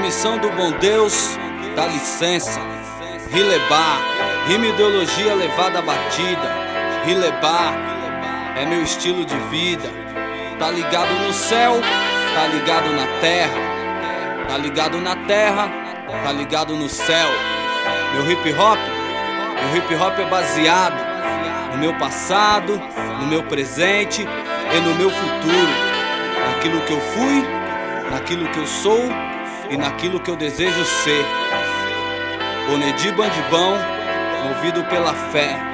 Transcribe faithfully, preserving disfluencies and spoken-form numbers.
missão do bom Deus dá licença. Rilebar, rima ideologia levada à batida. Rilebar é meu estilo de vida. Tá ligado no céu, tá ligado na terra. Tá ligado na terra, tá ligado no céu. Meu hip hop, meu hip hop é baseado no meu passado, no meu presente e no meu futuro. Naquilo que eu fui, naquilo que eu sou e naquilo que eu desejo ser. Onedi Bandibão, movido pela fé.